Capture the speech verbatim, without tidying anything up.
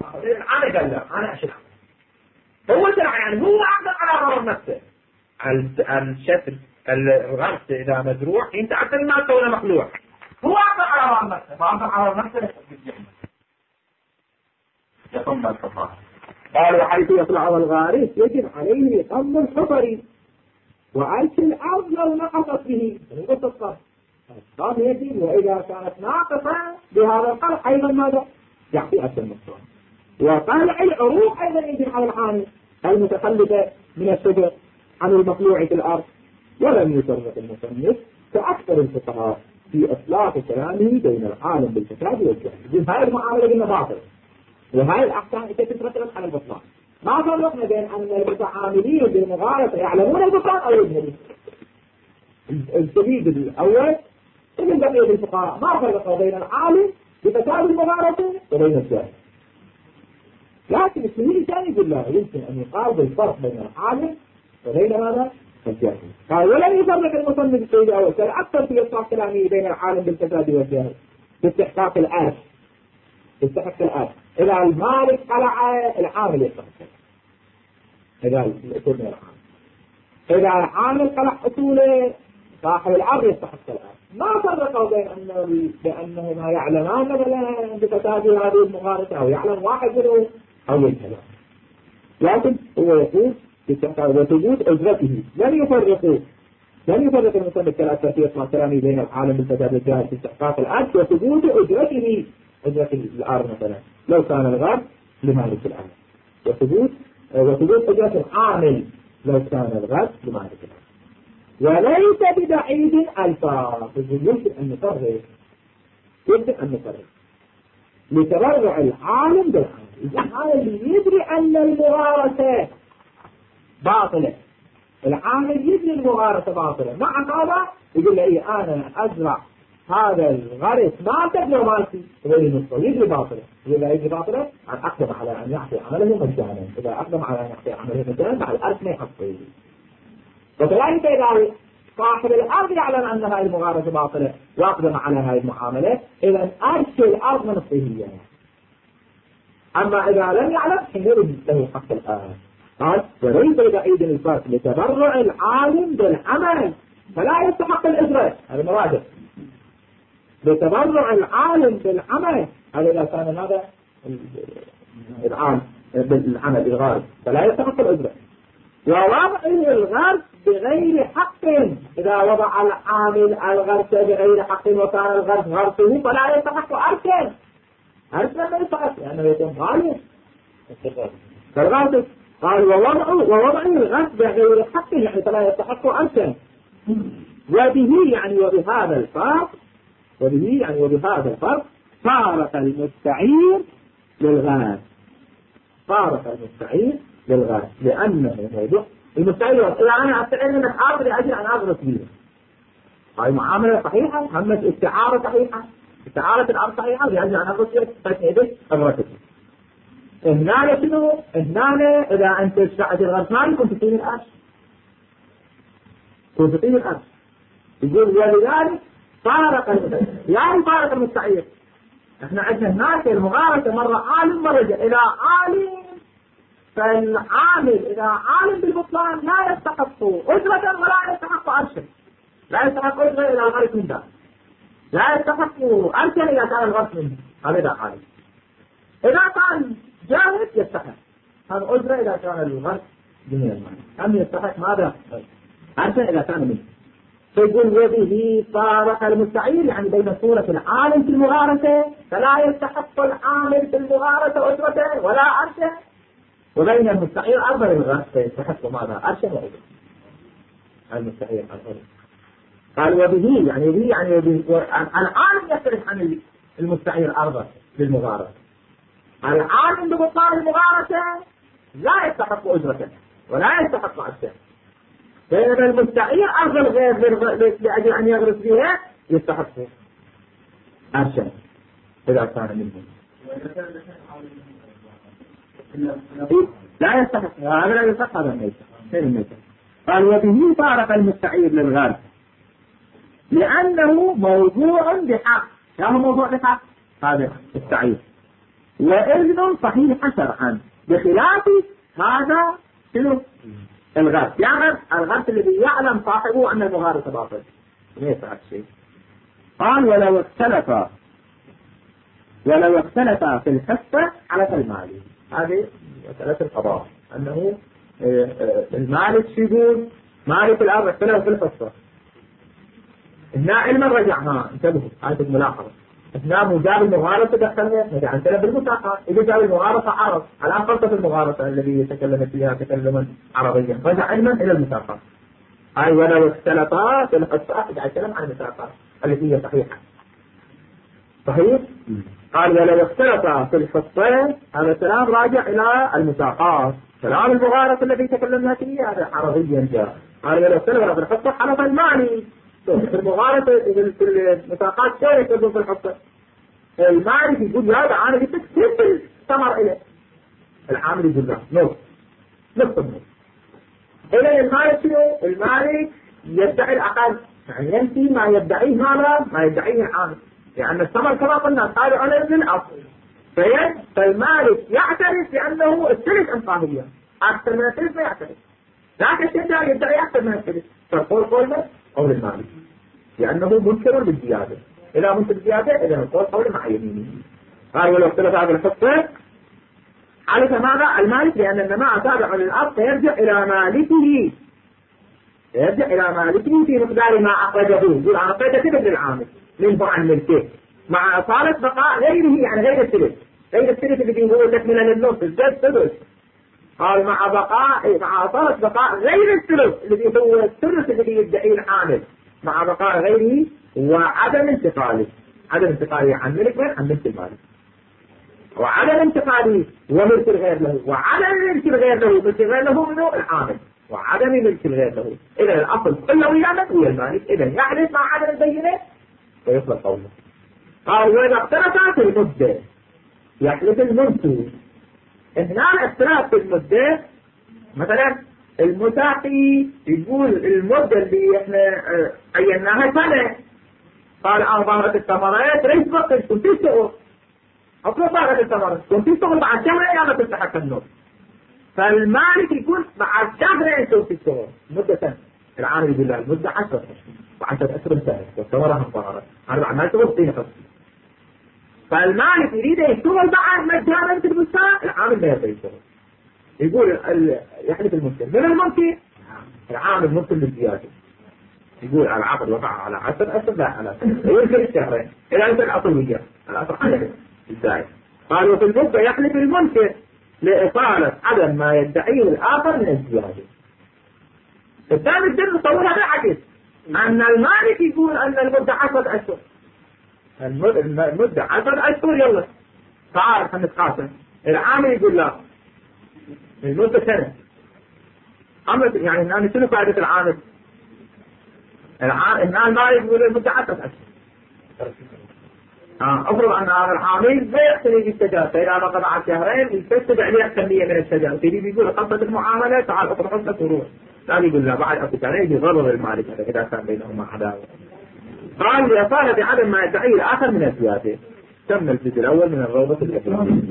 أنا قال لا أنا أشيل هو ترى يعني هو أقدر على غرض نفسه. الشتر الغرس إذا مزروع أنت أكثر ما كونه مخلوع هو أقدر على غرض نفسه ما أقدر على غرض نفسه يقوم بالحفاظ. قال وحيث يطلع الغارس يجب عليه قم الحفر وألف الأرض لو نقصت به نقص الصرف قام يجب وإذا كانت ناقصة بهذا القلع أيضا ماذا يعطي أكثر المصروع. وقلع العروق أيضا يجب على العامل المتخلفة من الشجر عن المطلوع في الأرض. ولم يفرق المصنف كأكثر الفقهاء في إطلاق كلامه بين العالم بالفساد والجهل. هاي المعاملة قلنا باطل وهاي الأحكام تترتب على البطلان. ما فرقنا بين أن المتعاملين بالمغالطة يعلمون البطلان أو يجهلون. الجديد الأول من بقية الفقهاء ما فرقوا بين العالم بفساد المغالطة وبين الجاهل. لكن السبيل الثاني يقول لا يمكن أن يقال بالفرق بين العالم وبين ماذا؟ الجاهل. قال ولم يفرق المصنف السبيل الأول كان أكثر في إطلاق كلامه بين العالم بالفساد والجاهل باستحقاق الآن باستحقاق الآن. إذا المالك قلع العامل يستحق إذا الأصول من العامل. إذا العامل قلع أصوله صاحب العرض يستحق الآن. ما فرقوا بين أنه بأنهما يعلمان مثلا بفساد هذه المغالطة أو يعلم واحد منهم أو يجهل. لكن هو يقول وثبوت أجرته لم يفرقوا لم يفرق المصنف ثلاثة في إطلاق كلامه بين العالم بالفساد والجاهل في استحقاق العدل وثبوت أجرته أجرة الأرض مثلا لو كان الغرب لمالك الأرض وثبوت وثبوت أجرة العامل لو كان الغرب لمالك الأرض. وليس ببعيد الفاظ يمكن أن نفرق يمكن أن نفرق لتبرع العالم بالعامل. العالم يدري أن المغارسة باطلة العامل يدري المغارسة باطلة مع هذا يقول لي إيه أنا أزرع هذا الغرس ما تبنى مالتي غير نصف يدري باطلة يقول لي يدري باطلة أن أقدم على أن يعطي عمله مجانا. إذا أقدم على أن يعطي عمله مجانا مع الأرض ما يحصل. وكذلك إذا صاحب الأرض يعلم أن هذه المغارسة باطلة وأقدم على هذه المعاملة إذا أرش الأرض من نصفه. أما إذا لم يعلم حينئذ له حق الآن. قال وليس بعيد الفرق لتبرع العالم بالعمل فلا يستحق الإجرة. هذا مراجع لتبرع العالم بالعمل هذا إذا كان هذا العام بالعمل الغارب فلا يستحق الإجرة. ووضع الغرس بغير حق إذا وضع العامل الغرس بغير حق وكان الغرس غرسه فلا يستحق أرشا. أرشا ما يستحق لأنه يكون غالب فالغرس. قال ووضع ووضع الغرس بغير حق يعني فلا يستحق أرشا. وبه يعني وبهذا الفرق وبه يعني وبهذا الفرق فارق المستعير للغرس فارق المستعير للغاية لأنه موضوع المستعير إذا أنا أستعير من الحاضر لأجل أن أغرس به هاي معاملة صحيحة همة استعارة صحيحة استعارة الأرض صحيحة لأجل أن أغرس به فإذا أغرسه هنا شنو هنا إذا أنت اشتعت الغرس ما يكون تطير الأرش يكون تطير الأرش يقول ولذلك فارق المستعير يعني فارق المستعير. احنا عندنا هناك المغارسة مرة عالم مرة إلى عالم فالعامل إذا عالم بالبطلان لا يستحق أجرة ولا يستحق أرشا لا يستحق أجرة إلى الغرس من ذلك لا يستحق أرشا إذا كان الغرس منه هذا عالم. إذا كان جاهد يستحق هذا أجرة إذا كان الغرس جميع المال هم يستحق ماذا أرشا إذا كان منه. فيقول وبه فارق المستعير يعني بين صورة العالم في المغارسة فلا يستحق العامل في المغارسة أجرة ولا أرشا وبين المستعير أربع الغرس فيستحق ماذا أرشا وأجرة المستعير الأرض. قال وبه يعني به يعني وبه العالم يختلف عن المستعير أرضا للمغارسة. العالم ببطلان المغارسة لا يستحق أجرة ولا يستحق أرشا بينما المستعير أرض الغير لأجل أن يغرس بها يستحق أرشا إذا كان منه لا يستحق هذا لا يستحق هذا الميت. قال وبه فارق المستعير للغرس لأنه موضوع بحق. شو هو موضوع بحق؟ هذا التعيين وإذن صحيح شرعا، بخلاف هذا شنو الغرب، يعني الغرب الذي يعلم صاحبه أن المغارسة باطل ليس هذا الشيء. قال ولو اختلف ولو اختلف في الحصة على المال، هذه مسألة القضاء، أنه المالك شو يقول مالك الأرض اختلف في الحصة، هنا علما رجع، ها انتبهوا هذه الملاحظة، هنا مجاب المغارسة دخلنا رجع انتبه بالمساقات، إذا جاب المغارسة عرض الآن فرصة المغارسة الذي يتكلم فيها تكلما عربيا رجع علما إلى المساقات، هاي ولو اختلفا في الحصة رجع يتكلم عن المساقات التي هي صحيحة صحيح. قال ولو اختلفا في الحصة، هذا الكلام راجع إلى المساقات، كلام المغارسة الذي تكلمنا فيه هذا عربيا جاء. قال ولو اختلفا في الحصة حلف الماني، في المغارسة في المساقات شو يكتبون في الحصة؟ المالك يقول هذا أنا جبت كيف الثمر إليه، العامل يقول لا نص نص النص إلى المالك شنو؟ المالك يدعي الأقل، يعني ينفي ما يدعيه ماذا؟ ما يدعيه العامل، لأن الثمر كما قلنا قالوا أنا ابن الأصل، فالمالك يعترف بأنه الثلث أنصافية أكثر من الثلث ما يعترف، لكن الشجاع يدعي أكثر من الثلث، فالقول قول قول المالك لأنه منكر بالزيادة، إذا منكر بالزيادة إذا القول قول مع يمينه. قال ولو اختلف هذا الحصة على ماذا؟ المالك لأن النماء تابع للأرض فيرجع إلى مالكه، يرجع إلى مالكه في مقدار ما أخرجه، يقول أنا أعطيت كذب للعامل ينفع عن ملكه مع أصالة بقاء غيره، يعني غير الثلث، غير الثلث اللي يقول لك من النص الزاد ثلث، قال مع بقاء مع أصالة بقاء غير الثلث الذي هو الثلث الذي يدعيه العامل، مع بقاء غيره وعدم انتقاله، عدم انتقاله عن ملك من عن ملك المالك، وعدم انتقاله وملك الغير له، وعدم ملك الغير له ملك الغير له منه العامل، وعدم ملك الغير له. إذا الأصل كله ويا من ويا المالك، إذا يحدث مع عدم البينة ويخلص قوله. قال وإذا اختلفت في المدة يحدث المنكر، هنا الاختلاف في المدة، مثلا المساقي يقول المدة اللي احنا عيناها سنة، قال اه ظهرت الثمرات ليس وقت كنت تشتغل، اصلا ظهرت الثمرات كنت تشتغل بعد شهر يا ما تستحق النص، فالمالك يقول بعد شهر كنت تشتغل مدة سنة، العامل يقول لا المدة عشرة اشهر وعشرة اشهر سنة والثمرة هم ظهرت، هذا بعد ما يشتغل فيها خمسة، فالمالك يريد يشتغل بعد مجانا في البستان، العامل ما يريد يشتغل، يقول ال... يحلف الممكن من الممكن العامل ممكن للزيادة، يقول العقد وقع على عشر أشهر لا على سنة يمكن الشهرين إلى أن العطوية الأصل عليه الزائد. قالوا في المدة يحلف الممكن لإطالة عدم ما يدعيه الآخر من الزيادة. الثاني الدين نصور هذا عكس، أن المالك يقول أن المدة عشرة أشهر، المدة عشرة أشهر يلا تعال هنتقاسم، العامل يقول لا المدة سنة، يعني أنا شنو فائدة العامل؟ العامل المالك يقول المدة عشرة أشهر، أفرض أن هذا العامل ما يعتني بالشجرة، فإذا بقى بعد شهرين يكتب عليه كمية من الشجرة، تريد يقول قصة المعاملة تعال أطرح لك وروح، لا يقول لا بعد أكو شهرين يغرر المالك إذا كان بينهما عداوة. قال لإصالة عدم ما يدعيه الآخر من الزيادة. تم الجزء الأول من الروضة الإسلامية.